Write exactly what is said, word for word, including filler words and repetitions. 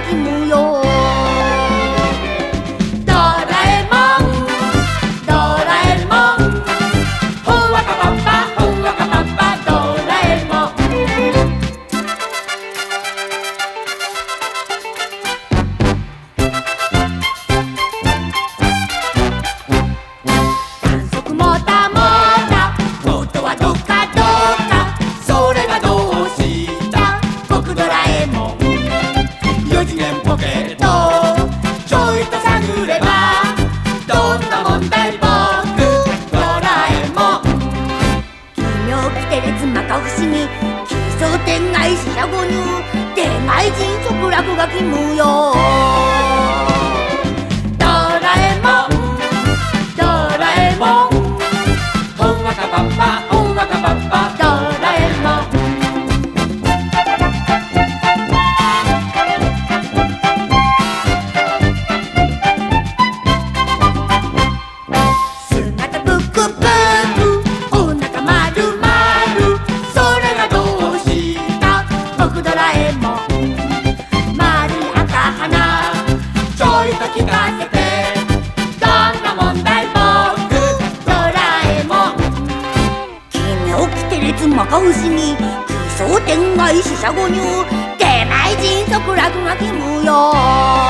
き無用。ドラえもんドラえもん、ほんわかパッパほんわかパッパドラえもん。観測モーターモーター、音はどっかどっか、それがどうした僕ドラえもん。四次元ポケットちょいと探れば、どんな問題僕ドラえもん。奇妙奇天烈摩訶不思議、奇想天外四捨五入、天外人食落書き無用。ドラえもんドラえもん、ほんわかパッパほんわかパッパドラえもん。姿ぷくぷくおなかまるまる、それがどうした僕ドラえもん。丸い赤鼻ちょいと聞かせて、どんな問題僕ドラえもん。奇妙奇天烈摩訶不思議、奇想天外四捨五入、天外人食落書き無用。